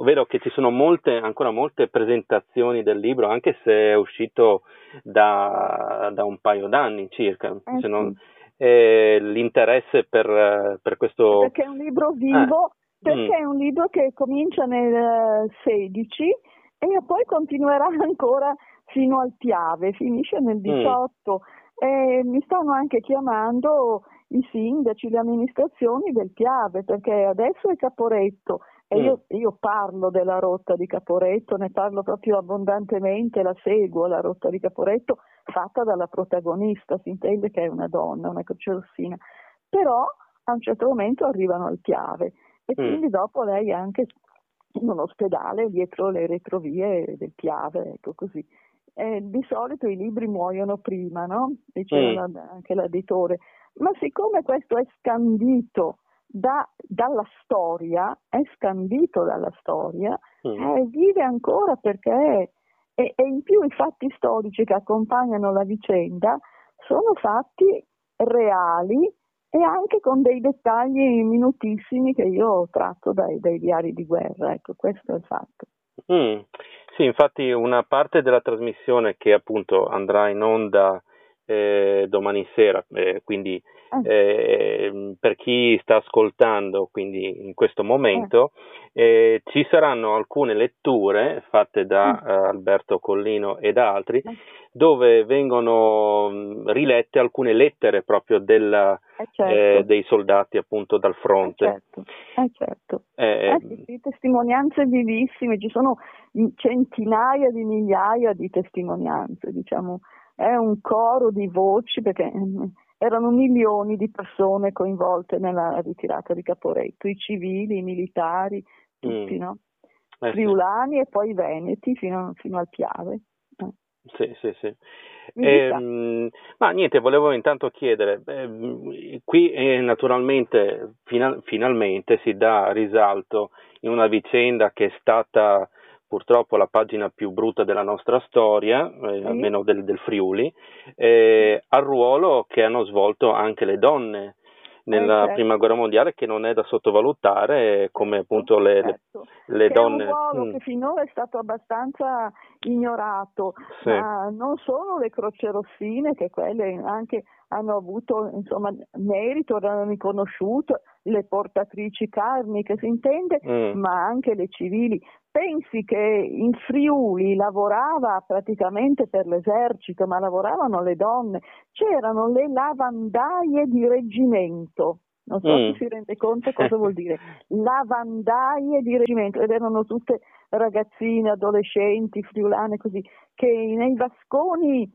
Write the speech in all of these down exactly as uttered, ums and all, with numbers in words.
vedo che ci sono molte, ancora molte presentazioni del libro, anche se è uscito da, da un paio d'anni circa. Eh, Se non, sì. eh, l'interesse per, per questo... Perché è un libro Eh, vivo, mm, perché è un libro che comincia nel sedici e poi continuerà ancora fino al Piave, finisce nel mm, diciotto. E mi stanno anche chiamando i sindaci, le amministrazioni del Piave, perché adesso è Caporetto e mm, io, io parlo della rotta di Caporetto, ne parlo proprio abbondantemente, la seguo, la rotta di Caporetto, fatta dalla protagonista, si intende che è una donna, una crocerossina. Però a un certo momento arrivano al Piave e mm, quindi dopo lei è anche in un ospedale dietro le retrovie del Piave, ecco così. Eh, di solito i libri muoiono prima, no? Diceva mm, la- anche l'editore, ma siccome questo è scandito da- dalla storia, è scandito dalla storia, mm. eh, vive ancora perché, e, e in più i fatti storici che accompagnano la vicenda sono fatti reali e anche con dei dettagli minutissimi che io tratto dai, dai diari di guerra, ecco, questo è il fatto. Mm. Sì, infatti una parte della trasmissione che appunto andrà in onda eh, domani sera, eh, quindi Eh, eh, per chi sta ascoltando, quindi in questo eh, momento, eh, ci saranno alcune letture fatte eh, da eh, Alberto Collino e da altri, eh, dove vengono mh, rilette alcune lettere proprio della, eh, eh, certo, dei soldati appunto dal eh, fronte. certo, eh, certo. Eh, Eh, sì, sì, testimonianze vivissime, ci sono centinaia di migliaia di testimonianze, diciamo, è un coro di voci perché eh, erano milioni di persone coinvolte nella ritirata di Caporetto, i civili, i militari, mm, tutti, no? eh sì. Friulani e poi veneti fino, fino al Piave. Eh, Sì, sì, sì. mi dica. Ehm, ma niente, volevo intanto chiedere, ehm, qui eh, naturalmente fina- finalmente si dà risalto in una vicenda che è stata purtroppo la pagina più brutta della nostra storia, eh, Sì? almeno del, del Friuli, eh, al ruolo che hanno svolto anche le donne Eh nella prima certo, guerra mondiale, che non è da sottovalutare, come certo, appunto le, le, certo, le che è un donne. ruolo Mm, che finora è stato abbastanza ignorato, sì. ma non solo le crocerossine, che quelle anche hanno avuto insomma merito, erano riconosciute, le portatrici carniche si intende, Mm, ma anche le civili. Pensi che in Friuli lavorava praticamente per l'esercito, ma lavoravano le donne, c'erano le lavandaie di reggimento. Non so se mm. si rende conto cosa vuol dire lavandaie di reggimento, ed erano tutte ragazzine, adolescenti, friulane così, che nei vasconi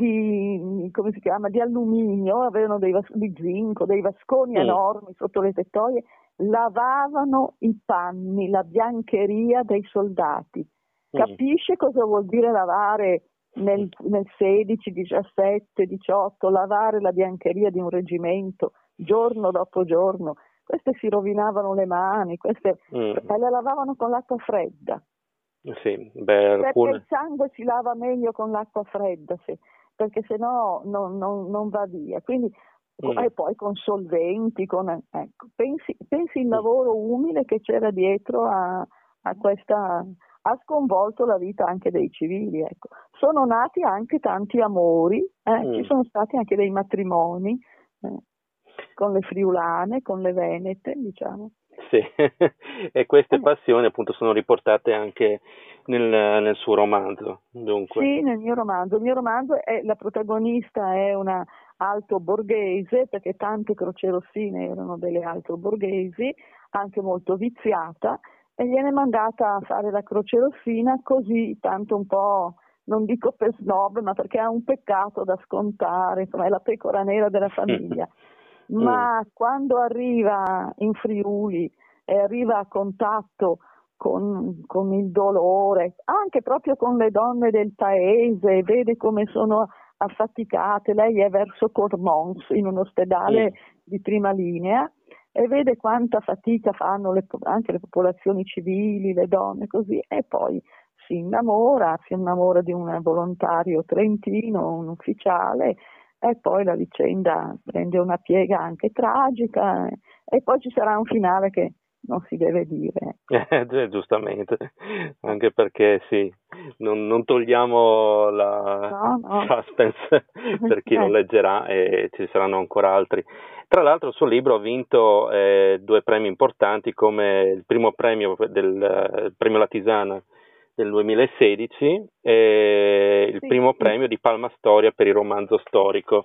di, come si chiama, di alluminio, avevano dei vas- di zinco, dei vasconi Mm, enormi sotto le tettoie, lavavano i panni, la biancheria dei soldati. mm, Capisce cosa vuol dire lavare nel, nel sedici, diciassette, diciotto, lavare la biancheria di un reggimento giorno dopo giorno? Queste si rovinavano le mani, queste mm. e le lavavano con l'acqua fredda, Sì, beh, perché il alcune. sangue si lava meglio con l'acqua fredda, sì, perché sennò non, non, non va via. Quindi, Mm, e poi con solventi, con, ecco, pensi, pensi il mm, lavoro umile che c'era dietro a, a questa, ha sconvolto la vita anche dei civili. Ecco. Sono nati anche tanti amori, eh, ci mm. sono stati anche dei matrimoni eh, con le friulane, con le venete, diciamo. Sì, e queste Eh, passioni appunto sono riportate anche nel, nel suo romanzo, dunque. Sì, nel mio romanzo. Il mio romanzo è la protagonista è una alto borghese, perché tante crocerossine erano delle alto borghesi, anche molto viziata, e viene mandata a fare la crocerossina così, tanto un po', non dico per snob, ma perché ha un peccato da scontare, insomma è la pecora nera della famiglia. Mm, Ma quando arriva in Friuli e arriva a contatto con, con il dolore, anche proprio con le donne del paese, vede come sono affaticate, lei è verso Cormons in un ospedale mm, di prima linea e vede quanta fatica fanno le, anche le popolazioni civili, le donne così, e poi si innamora, si innamora di un volontario trentino, un ufficiale, e poi la vicenda prende una piega anche tragica e poi ci sarà un finale che non si deve dire. Eh, giustamente, anche perché sì, non, non togliamo la No, no. suspense per chi lo Eh, leggerà e ci saranno ancora altri. Tra l'altro il suo libro ha vinto eh, due premi importanti come il primo premio del eh, il premio Latisana del duemilasedici e il sì, primo sì, premio di Palma Storia per il romanzo storico,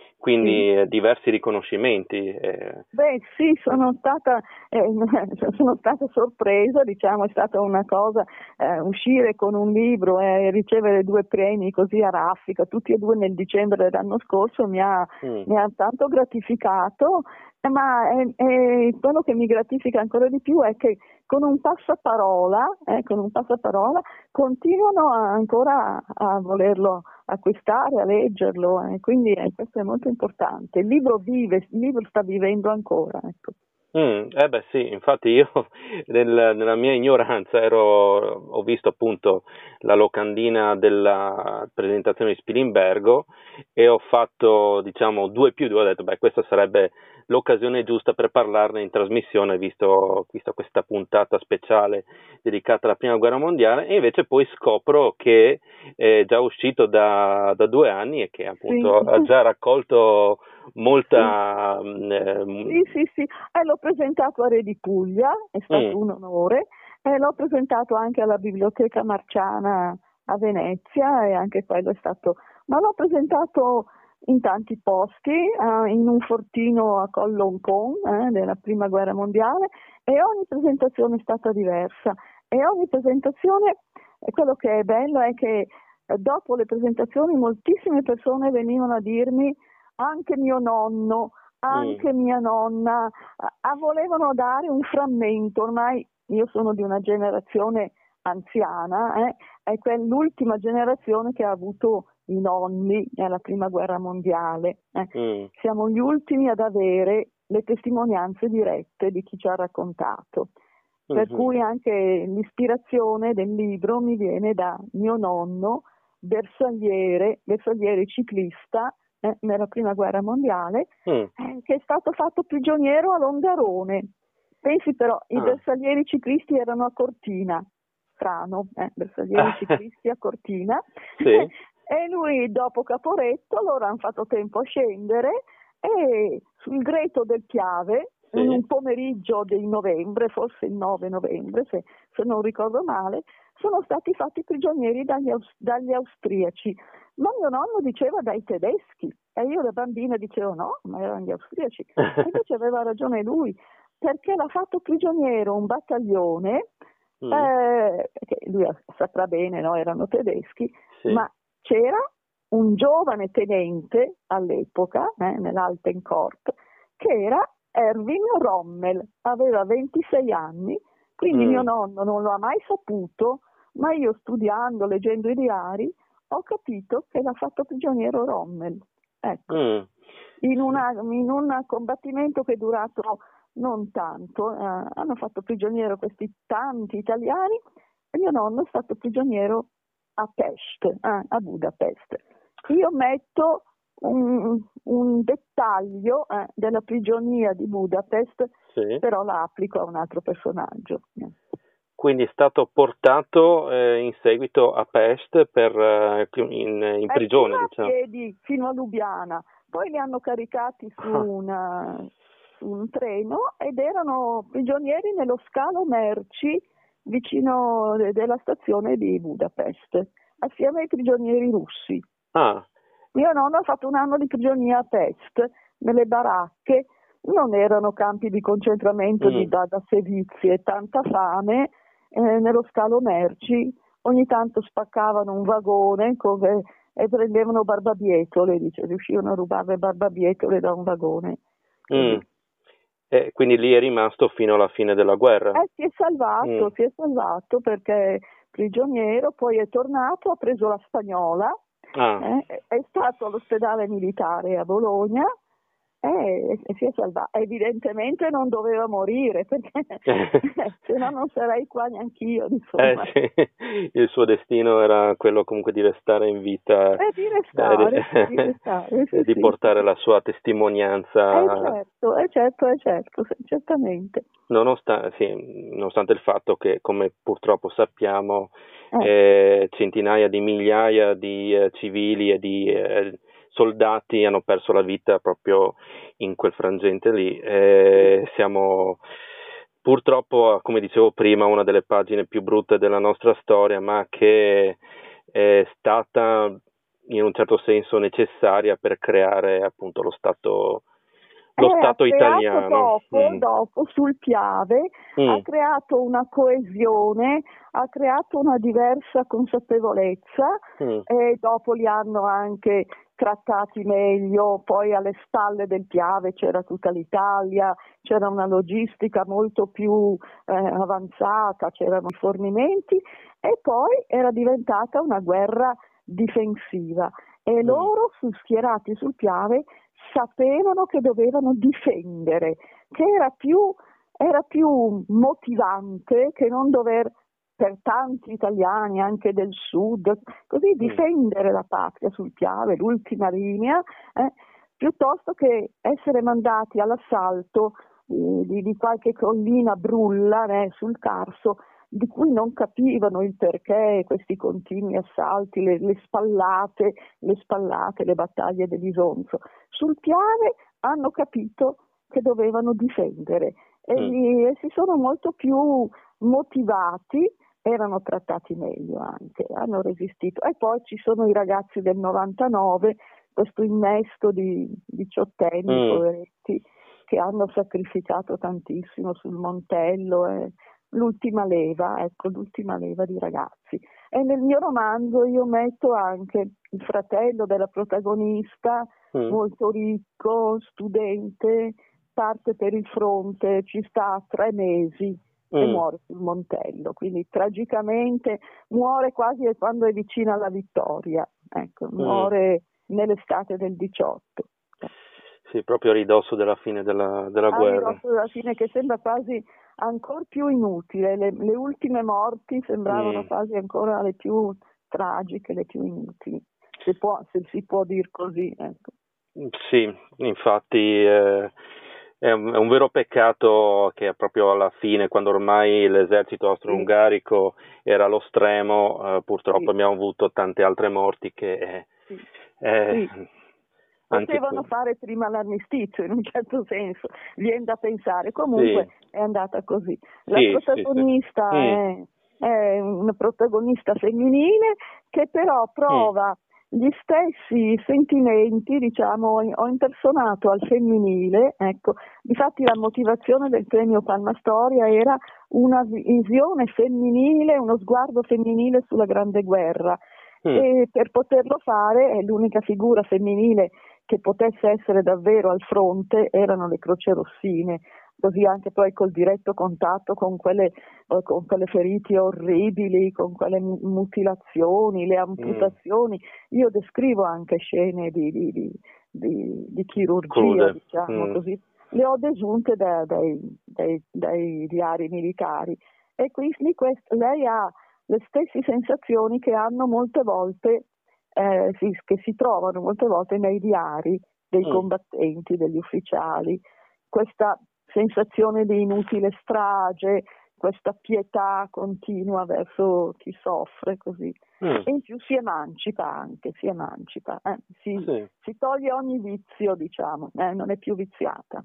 sì. quindi eh, diversi riconoscimenti. eh. Beh, sì, sono stata, eh, sono stata sorpresa, diciamo, è stata una cosa, eh, uscire con un libro e ricevere due premi così a raffica, tutti e due nel dicembre dell'anno scorso, mi ha, Mm, mi ha tanto gratificato, eh, ma è, è quello che mi gratifica ancora di più è che con un passaparola, eh, con un passaparola continuano a- ancora a, a volerlo acquistare, a leggerlo, eh, quindi eh, questo è molto importante. Il libro vive, il libro sta vivendo ancora. Ecco. mm, eh beh sì, infatti io nel- nella mia ignoranza ero, ho visto appunto la locandina della presentazione di Spilimbergo e ho fatto diciamo due più due, ho detto beh questa sarebbe l'occasione giusta per parlarne in trasmissione visto, visto questa puntata speciale dedicata alla prima guerra mondiale e invece poi scopro che è già uscito da, da due anni e che Sì, appunto ha già raccolto sì, molta... mm, sì, eh, sì, sì. Eh, l'ho presentato a Re di Puglia, è mm, stato un onore, e l'ho presentato anche alla Biblioteca Marciana a Venezia e anche quello è stato, ma l'ho presentato in tanti posti, eh, in un fortino a Colloncon eh, della Prima Guerra Mondiale e ogni presentazione è stata diversa e ogni presentazione, e quello che è bello è che eh, dopo le presentazioni moltissime persone venivano a dirmi anche mio nonno, mm. anche mia nonna, a, volevano dare un frammento, ormai io sono di una generazione anziana, eh, è quell'ultima generazione che ha avuto i nonni nella prima guerra mondiale. Eh. Mm, Siamo gli ultimi ad avere le testimonianze dirette di chi ci ha raccontato. Per mhm, cui anche l'ispirazione del libro mi viene da mio nonno, bersagliere, bersagliere ciclista eh, nella prima guerra mondiale, mm. eh, che è stato fatto prigioniero a Longarone. Pensi però, i Ah, bersaglieri ciclisti erano a Cortina, strano, eh, bersaglieri ciclisti a Cortina, sì, e lui dopo Caporetto loro hanno fatto tempo a scendere e sul Greto del Piave, in sì. un pomeriggio di novembre, forse il nove novembre, se, se non ricordo male, sono stati fatti prigionieri dagli, aus- dagli austriaci. Ma mio nonno diceva dai tedeschi e io da bambina dicevo no, ma erano gli austriaci. E invece aveva ragione lui, perché l'ha fatto prigioniero un battaglione, Mm, eh, che lui saprà bene, no? Erano tedeschi, sì. ma c'era un giovane tenente all'epoca, eh, nell'Altenkorp, che era Erwin Rommel, aveva ventisei anni, quindi mio Mm, nonno non lo ha mai saputo, ma io studiando, leggendo i diari, ho capito che l'ha fatto prigioniero Rommel. Ecco, mm. in, una, in un combattimento che è durato non tanto, eh, hanno fatto prigioniero questi tanti italiani e mio nonno è stato prigioniero a Pest, eh, a Budapest. Io metto un, un dettaglio eh, della prigionia di Budapest, Sì. però la applico a un altro personaggio. Quindi è stato portato eh, in seguito a Pest per, eh, in, in Eh, prima prigione, a diciamo. piedi fino a Lubiana, poi li hanno caricati su, Ah, una, su un treno ed erano prigionieri nello scalo merci vicino de- della stazione di Budapest, assieme ai prigionieri russi. ah, Mio nonno ha fatto un anno di prigionia a Pest, nelle baracche, non erano campi di concentramento di, mm, da, da sevizie, tanta fame, eh, nello scalo merci, ogni tanto spaccavano un vagone come, e prendevano barbabietole, dice, riuscivano a rubare barbabietole da un vagone, mm. così. E quindi lì è rimasto fino alla fine della guerra. Eh, si è Mm, salvato, si è salvato perché prigioniero, poi è tornato, ha preso la spagnola, ah, eh, è stato all'ospedale militare a Bologna Eh, e si è salvato. Evidentemente non doveva morire, perché se no non sarei qua neanch'io, insomma. Eh, sì. Il suo destino era quello comunque di restare in vita E di eh, restare, di restare, sì, e di sì, portare sì. la sua Eh testimonianza. certo, eh certo, eh certo, sì, certamente. Nonostante, sì, nonostante il fatto che, come purtroppo sappiamo, Eh, eh, centinaia di migliaia di eh, civili e di eh, soldati hanno perso la vita proprio in quel frangente lì. Eh, siamo purtroppo, come dicevo prima, una delle pagine più brutte della nostra storia, ma che è stata in un certo senso necessaria per creare appunto lo Stato, lo Eh, ha Stato creato italiano. dopo, Mm. dopo sul Piave, ha Mm. creato una coesione, ha creato una diversa consapevolezza Mm. e dopo li hanno anche trattati meglio, poi alle spalle del Piave c'era tutta l'Italia, c'era una logistica molto più eh, avanzata, c'erano i fornimenti e poi era diventata una guerra difensiva e Mm. loro fu schierati sul Piave sapevano che dovevano difendere, che era più, era più motivante che non dover, per tanti italiani anche del sud, così difendere la patria sul Piave, l'ultima linea, eh, piuttosto che essere mandati all'assalto eh, di, di qualche collina brulla eh, sul Carso, di cui non capivano il perché, questi continui assalti, le, le spallate, le spallate, le battaglie dell'Isonzo. Sul Piave hanno capito che dovevano difendere e, Mm. gli, e si sono molto più motivati, erano trattati meglio anche, hanno resistito. E poi ci sono i ragazzi del novantanove, questo innesto di diciottenni, Mm. poveretti, che hanno sacrificato tantissimo sul Montello. Eh, l'ultima leva, ecco, l'ultima leva di ragazzi. E nel mio romanzo io metto anche il fratello della protagonista, Mm. molto ricco, studente, parte per il fronte, ci sta tre mesi e Mm. muore sul Montello, quindi tragicamente muore quasi quando è vicina alla vittoria, ecco, muore nell'estate del diciotto. Sì, proprio a ridosso della fine della, della A guerra. ridosso della fine, che sembra quasi ancora più inutile, le, le ultime morti sembravano Mm. quasi ancora le più tragiche, le più inutili, se, può, se si può dir così. Ecco. Sì, infatti eh, è, un, è un vero peccato che proprio alla fine, quando ormai l'esercito Sì, austro-ungarico era allo stremo, eh, purtroppo sì, abbiamo avuto tante altre morti che eh, sì, eh, sì. anche Potevano qui. fare prima l'armistizio, in un certo senso, viene da pensare. Comunque Sì, è andata così. La sì, sì, sì. protagonista Mm. è, è una protagonista femminile che però Mm. prova gli stessi sentimenti, diciamo, ho impersonato al femminile, ecco. Difatti la motivazione del premio Palma Storia era una visione femminile, uno sguardo femminile sulla Grande Guerra. Mm. E per poterlo fare è l'unica figura femminile che potesse essere davvero al fronte erano le crocerossine, così anche poi col diretto contatto con quelle, con quelle ferite orribili, con quelle mutilazioni, le amputazioni. Io descrivo anche scene di, di, di, di, di chirurgia, Crude. diciamo Mm. così, le ho desunte da, dai, dai, dai diari militari. E quindi questo, lei ha le stesse sensazioni che hanno molte volte, eh, si, che si trovano molte volte nei diari dei Mm. combattenti, degli ufficiali, questa sensazione di inutile strage, questa pietà continua verso chi soffre, così. Mm. E in più si emancipa anche, si emancipa, eh, si, Sì. si toglie ogni vizio, diciamo, eh, non è più viziata.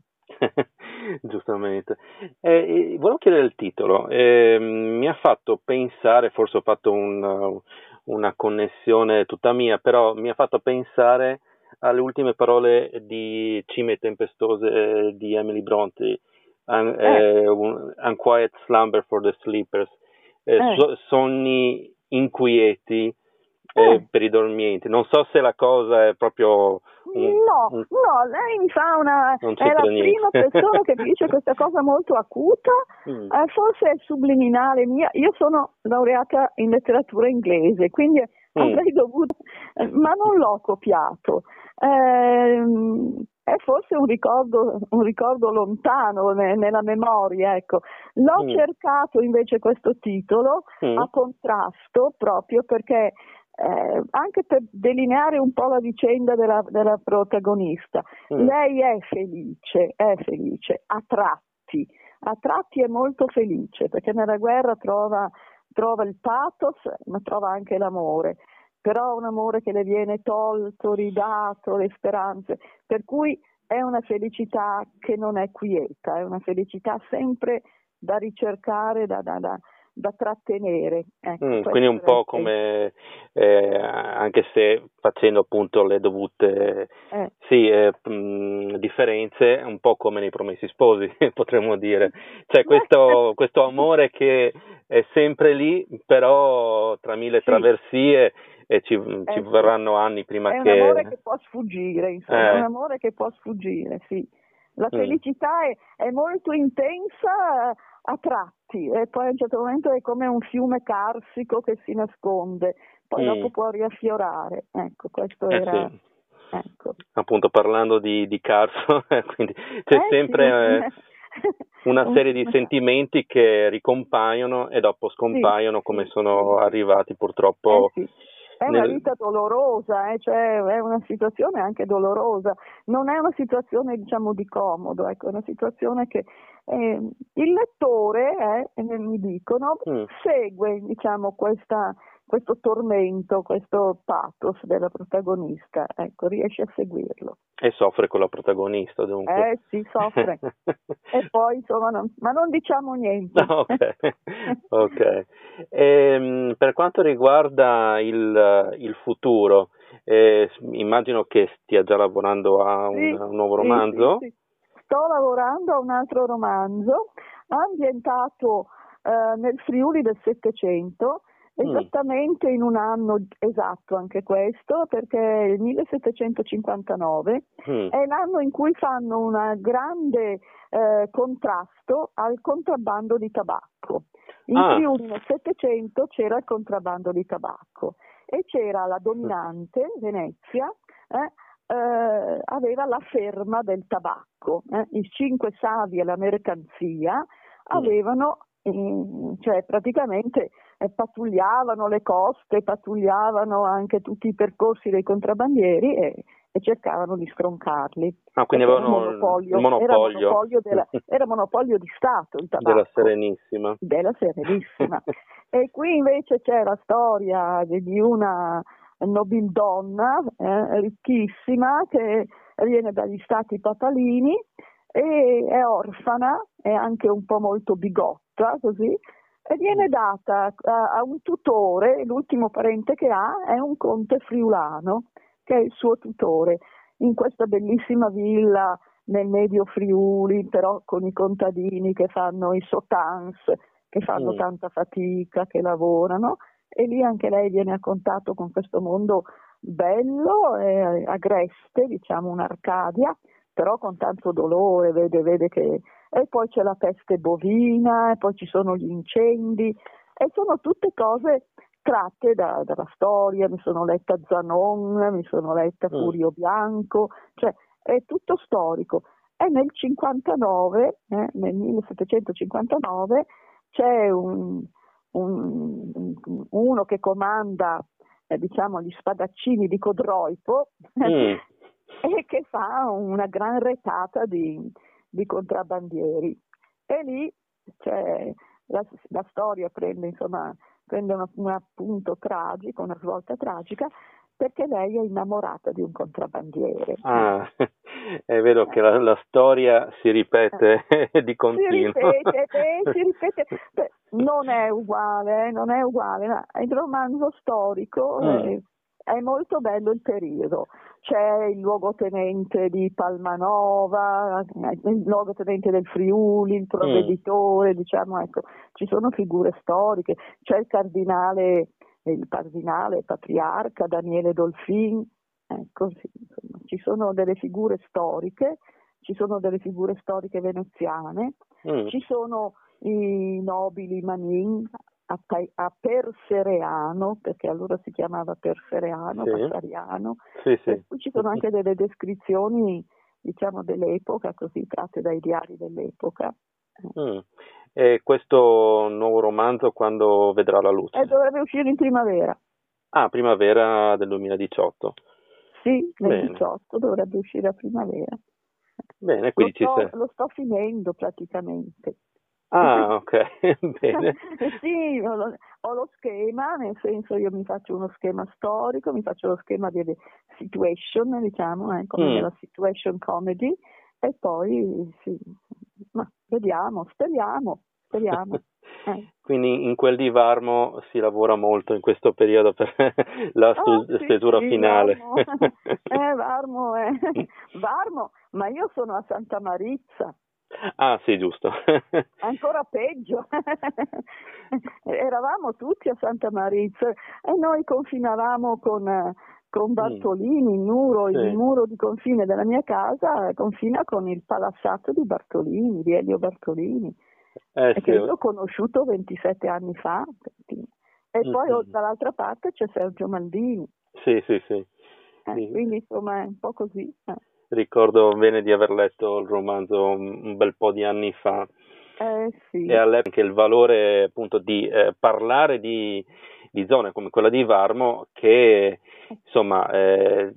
Giustamente. Eh, volevo chiedere il titolo. Eh, mi ha fatto pensare, forse ho fatto un, una connessione tutta mia, però mi ha fatto pensare alle ultime parole di Cime tempestose di Emily Bronte, Un, Eh, eh, un Unquiet Slumber for the Sleepers, eh, eh, so- sonni inquieti eh. eh, per i dormienti. Non so se la cosa è proprio un, No, un- no, lei mi fa una, non è la c'entra niente. prima persona che dice questa cosa molto acuta, Mm. eh, forse è subliminale mia, io sono laureata in letteratura inglese, quindi Mm. avrei dovuto, eh, ma non l'ho copiato. Ehm, è forse un ricordo, un ricordo lontano ne, nella memoria, ecco. L'ho Mm. cercato invece questo titolo Mm. a contrasto proprio perché eh, anche per delineare un po' la vicenda della, della protagonista. Mm. Lei è felice, è felice, a tratti, a tratti è molto felice perché nella guerra trova, trova il pathos ma trova anche l'amore. Però un amore che le viene tolto, ridato, le speranze, per cui è una felicità che non è quieta, è una felicità sempre da ricercare, da, da, da, da trattenere. Ecco, Mm, quindi un po' come, eh, anche se facendo appunto le dovute eh. sì, eh, mh, differenze, un po' come nei Promessi Sposi, potremmo dire. Cioè questo, questo amore che è sempre lì, però tra mille Sì. traversie e ci, ci Eh, vorranno anni prima è un che... amore che può sfuggire, insomma, è un Eh. amore che può sfuggire, sì. La Mm. felicità è, è molto intensa a tratti e poi a un certo momento è come un fiume carsico che si nasconde, poi Mm. dopo può riaffiorare. Ecco, questo Eh era... sì. Ecco. Appunto parlando di, di Carso, quindi c'è Eh, sempre sì. eh, una un serie di fiume carsico. sentimenti che ricompaiono e dopo Sì, scompaiono come sì, sono sì. arrivati Eh purtroppo sì, è una nel... vita dolorosa, eh, cioè è una situazione anche dolorosa, non è una situazione diciamo di comodo, ecco, è una situazione che eh, il lettore, eh, mi dicono, Mm. segue diciamo questa, questo tormento, questo pathos della protagonista, ecco, riesce a seguirlo. E soffre con la protagonista dunque. Eh sì, soffre. E poi insomma, non, ma non diciamo niente. No, ok, ok. Ehm, per quanto riguarda il, il futuro, eh, immagino che stia già lavorando a un, Sì, un nuovo sì, sì, romanzo. sì. Sto lavorando a un altro romanzo ambientato eh, nel Friuli del Settecento, Mm. esattamente in un anno esatto anche questo, perché è il millesettecentocinquantanove Mm. è l'anno in cui fanno un grande eh, contrasto al contrabbando di tabacco. In Ah, Friuli nel Settecento c'era il contrabbando di tabacco e c'era la dominante, Venezia, eh, eh, aveva la ferma del tabacco, eh. I cinque savi e la mercanzia avevano, eh, cioè praticamente eh, pattugliavano le coste, pattugliavano anche tutti i percorsi dei contrabbandieri e, e cercavano di stroncarli, ah, quindi perché era avevano il monopolio, era monopolio monopolio, della, era monopolio di Stato il della tabacco, Serenissima. della Serenissima. E qui invece c'è la storia di, di una nobildonna eh, ricchissima che viene dagli stati papalini e è orfana, è anche un po' molto bigotta così, e viene data a, a un tutore, l'ultimo parente che ha è un conte friulano che è il suo tutore in questa bellissima villa nel medio Friuli, però con i contadini che fanno i sotans, che fanno Mm. tanta fatica, che lavorano, e lì anche lei viene a contatto con questo mondo bello, eh, agreste, diciamo un'Arcadia, però con tanto dolore, vede, vede che... E poi c'è la peste bovina, e poi ci sono gli incendi, e sono tutte cose tratte da, dalla storia, mi sono letta Zanon, mi sono letta Mm. Furio Bianco, cioè è tutto storico. E nel cinquantanove, eh, nel millesettecentocinquantanove, c'è un, un, uno che comanda eh, diciamo gli spadaccini di Codroipo Mm. e che fa una gran retata di, di contrabbandieri. E lì cioè, la, la storia prende, insomma, prende un, un appunto tragico, una svolta tragica, perché lei è innamorata di un contrabbandiere. Ah, è vero che la, la storia si ripete di Si continuo. ripete, beh, si ripete, beh, non è uguale, eh, non è uguale, ma il romanzo storico Mm. è, è molto bello il periodo. C'è il luogotenente di Palmanova, il luogotenente del Friuli, il Mm. provveditore, diciamo, ecco, ci sono figure storiche, c'è il cardinale, il cardinale patriarca Daniele Dolfin, ecco, sì, insomma, ci sono delle figure storiche. Ci sono delle figure storiche veneziane, Mm. ci sono i nobili Manin a, a Persereano, perché allora si chiamava Persereano, Sì, Passariano, sì, per sì. cui ci sono anche delle descrizioni diciamo dell'epoca, così tratte dai diari dell'epoca. Mm. E questo nuovo romanzo quando vedrà la luce? E dovrebbe uscire in primavera. Ah, primavera del duemiladiciotto. Sì, nel Bene. diciotto dovrebbe uscire a primavera. Bene, Lo quindi ci sto, sei. lo sto finendo praticamente. Ah, ok, bene. Sì, ho lo, ho lo schema, nel senso io mi faccio uno schema storico, mi faccio lo schema delle situation, diciamo, eh, come Mm. nella situation comedy, e poi sì, ma vediamo, speriamo, speriamo. Eh. Quindi in quel di Varmo si lavora molto in questo periodo per la Ah, stu- sì, stesura sì, finale. Varmo, eh, Varmo, eh. Varmo, ma io sono a Santa Marizza. Ah, sì, giusto. Ancora peggio, eravamo tutti a Santa Marizza e noi confinavamo con, con Bartolini, il muro, Sì. il muro di confine della mia casa confina con il palazzato di Bartolini, di Elio Bartolini, Eh, e sì. che io ho conosciuto ventisette anni fa, e poi Mm-hmm. dall'altra parte c'è Sergio Maldini. Sì, sì, sì. Eh, Sì. quindi insomma è un po' così. Eh. Ricordo bene di aver letto il romanzo un un bel po' di anni fa. Eh, sì. E all'epoca anche il valore appunto di eh, parlare di, di zone come quella di Varmo, che insomma eh,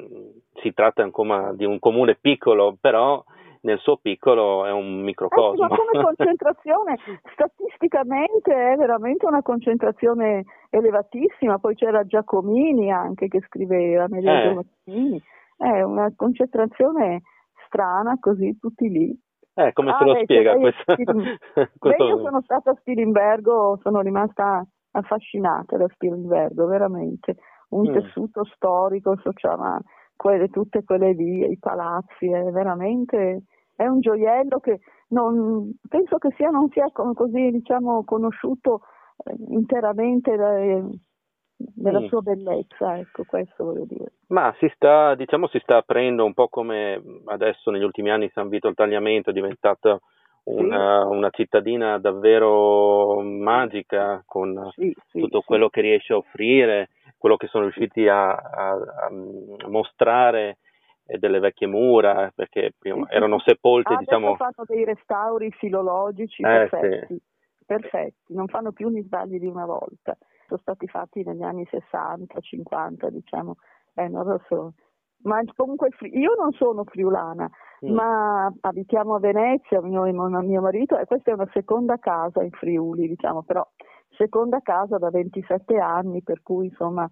si tratta insomma, di un comune piccolo, però nel suo piccolo è un microcosmo. Eh sì, ma come concentrazione, statisticamente è veramente una concentrazione elevatissima, poi c'era Giacomini anche che scriveva, Amedeo eh. Giacomini, è una concentrazione strana così, tutti lì. Eh, come ah, se lo beh, spiega lei questo? beh, io questo... sono stata a Stilimbergo, sono rimasta affascinata da Stilimbergo, veramente, un Mm. tessuto storico, sociale, quelle, tutte quelle vie, i palazzi, è veramente, è un gioiello che non, penso che sia, non sia così, diciamo, conosciuto eh, interamente da, eh, della Mm. sua bellezza, ecco, questo voglio dire. Ma si sta, diciamo, si sta aprendo un po' come adesso negli ultimi anni San Vito al Tagliamento è diventata una, Sì. una cittadina davvero magica con Sì, sì, tutto sì. quello che riesce a offrire, quello che sono riusciti a, a, a mostrare delle vecchie mura, perché prima Sì, sì, erano sì. sepolte, Adesso diciamo. fanno dei restauri filologici Eh perfetti, sì. perfetti, non fanno più gli sbagli di una volta. Sono stati fatti negli anni sessanta, cinquanta, diciamo, eh, non lo so. Ma comunque io non sono friulana, Mm. ma abitiamo a Venezia, mio, mio marito, e questa è una seconda casa in Friuli, diciamo, però seconda casa da ventisette anni, per cui insomma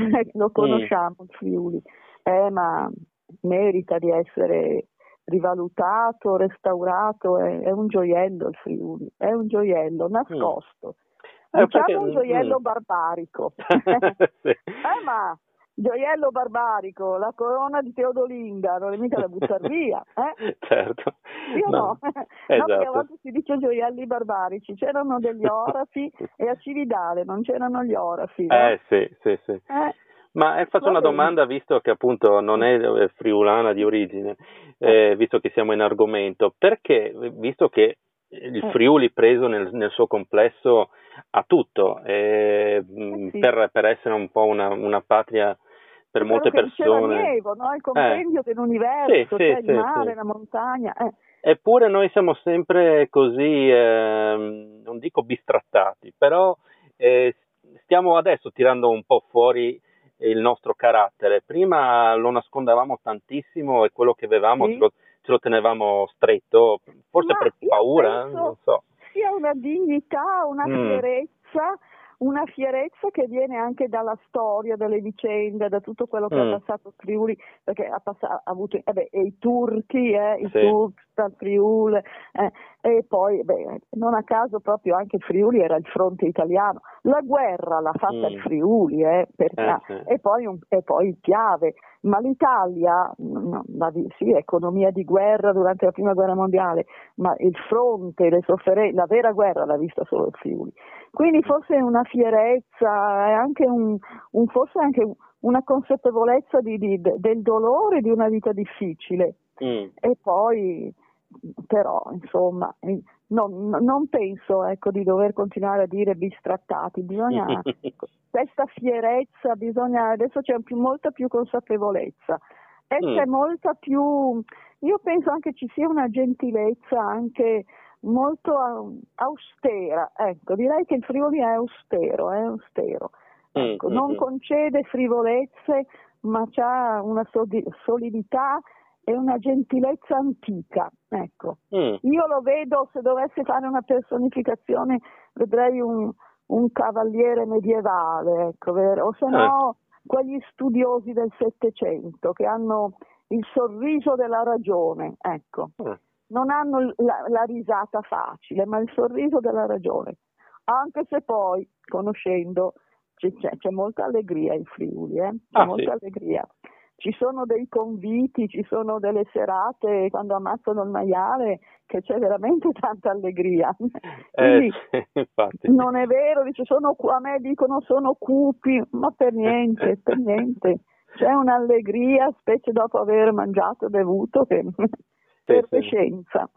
lo conosciamo il Friuli, eh, ma merita di essere rivalutato, restaurato, è, è un gioiello il Friuli, è un gioiello nascosto, Mm. Eh, diciamo perché... un gioiello mm. barbarico. Sì. Eh, ma gioiello barbarico, la corona di Teodolinda, non è mica da buttare via, eh? Certo. Sì o No. no? No, Esatto. perché a volte si dice gioielli barbarici, c'erano degli orafi e a Cividale non c'erano gli orafi, no? Eh sì, sì, sì. Eh, Ma eh, faccio va una bene. domanda, visto che appunto non è eh, friulana di origine, eh, visto che siamo in argomento, perché, visto che il Eh, Friuli preso nel, nel suo complesso ha tutto, eh, eh sì. per, per essere un po' una, una patria per È quello molte che diceva persone. Nievo, no? Il Eh, compendio sì, dell'universo, cioè sì, il sì, mare, sì. la montagna. Eh. Eppure noi siamo sempre così, ehm, non dico bistrattati, però eh, stiamo adesso tirando un po' fuori il nostro carattere. Prima lo nascondevamo tantissimo e quello che avevamo ce Sì. lo, ce lo tenevamo stretto, forse Ma per io paura, eh, non penso so. sia una dignità, una Mm, fierezza, una fierezza che viene anche dalla storia, dalle vicende, da tutto quello che ha mm, passato Friuli, perché ha, passato, ha avuto eh beh, e i turchi, eh, i sì, turchi dal Friuli, eh, e poi beh, non a caso proprio anche Friuli era il fronte italiano. La guerra l'ha fatta il mm, Friuli, eh, per, eh, sì. e, poi un, e poi il Piave. Ma l'Italia, no, la, sì, economia di guerra durante la prima guerra mondiale, ma il fronte, le sofferenze, la vera guerra l'ha vista solo il Friuli. Quindi forse una fierezza e anche un, un, forse anche una consapevolezza di, di, del dolore di una vita difficile. Mm. E poi, però, insomma, non, non penso ecco, di dover continuare a dire bistrattati, bisogna questa fierezza, bisogna, adesso c'è più, molta più consapevolezza. e Mm. c'è molta più, io penso anche ci sia una gentilezza anche molto au- austera, ecco, direi che il Friuli è austero, è austero, ecco, Mm, non mm, concede frivolezze, ma c'ha una sodi- solidità e una gentilezza antica, ecco. mm. Io lo vedo, se dovessi fare una personificazione, vedrei un, un cavaliere medievale, ecco, vero? O se Eh, no quegli studiosi del Settecento che hanno il sorriso della ragione, ecco. eh. Non hanno l- la, la risata facile, ma il sorriso della ragione. Anche se poi, conoscendo, c'è, c'è- c'è molta allegria in Friuli, eh? C'è Ah, sì. molta allegria. Ci sono dei conviti, ci sono delle serate quando ammazzano il maiale che c'è veramente tanta allegria. Eh, Quindi sì, infatti. non è vero, dice, sono, cu- a me dicono sono cupi, ma per niente, per niente. C'è un'allegria, specie dopo aver mangiato e bevuto, che Sì, per sì. scienza.